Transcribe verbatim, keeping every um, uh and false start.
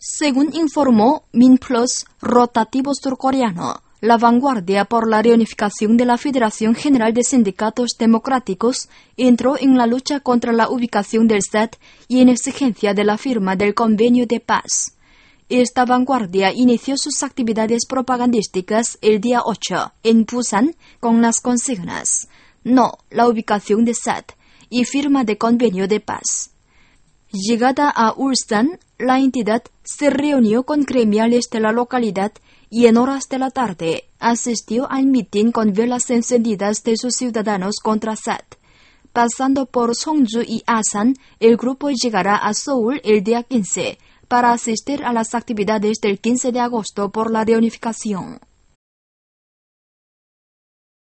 Según informó Minplus Rotativo Surcoreano, la vanguardia por la reunificación de la Federación General de Sindicatos Democráticos entró en la lucha contra la ubicación del S E T y en exigencia de la firma del convenio de paz. Esta vanguardia inició sus actividades propagandísticas el día ocho en Busan con las consignas "No, la ubicación de S E T" y firma de convenio de paz. Llegada a Ulsan, la entidad se reunió con gremiales de la localidad y en horas de la tarde asistió al mitin con velas encendidas de sus ciudadanos contra S E T. Pasando por Songju y Asan, el grupo llegará a Seúl el día quince para asistir a las actividades del quince de agosto por la reunificación.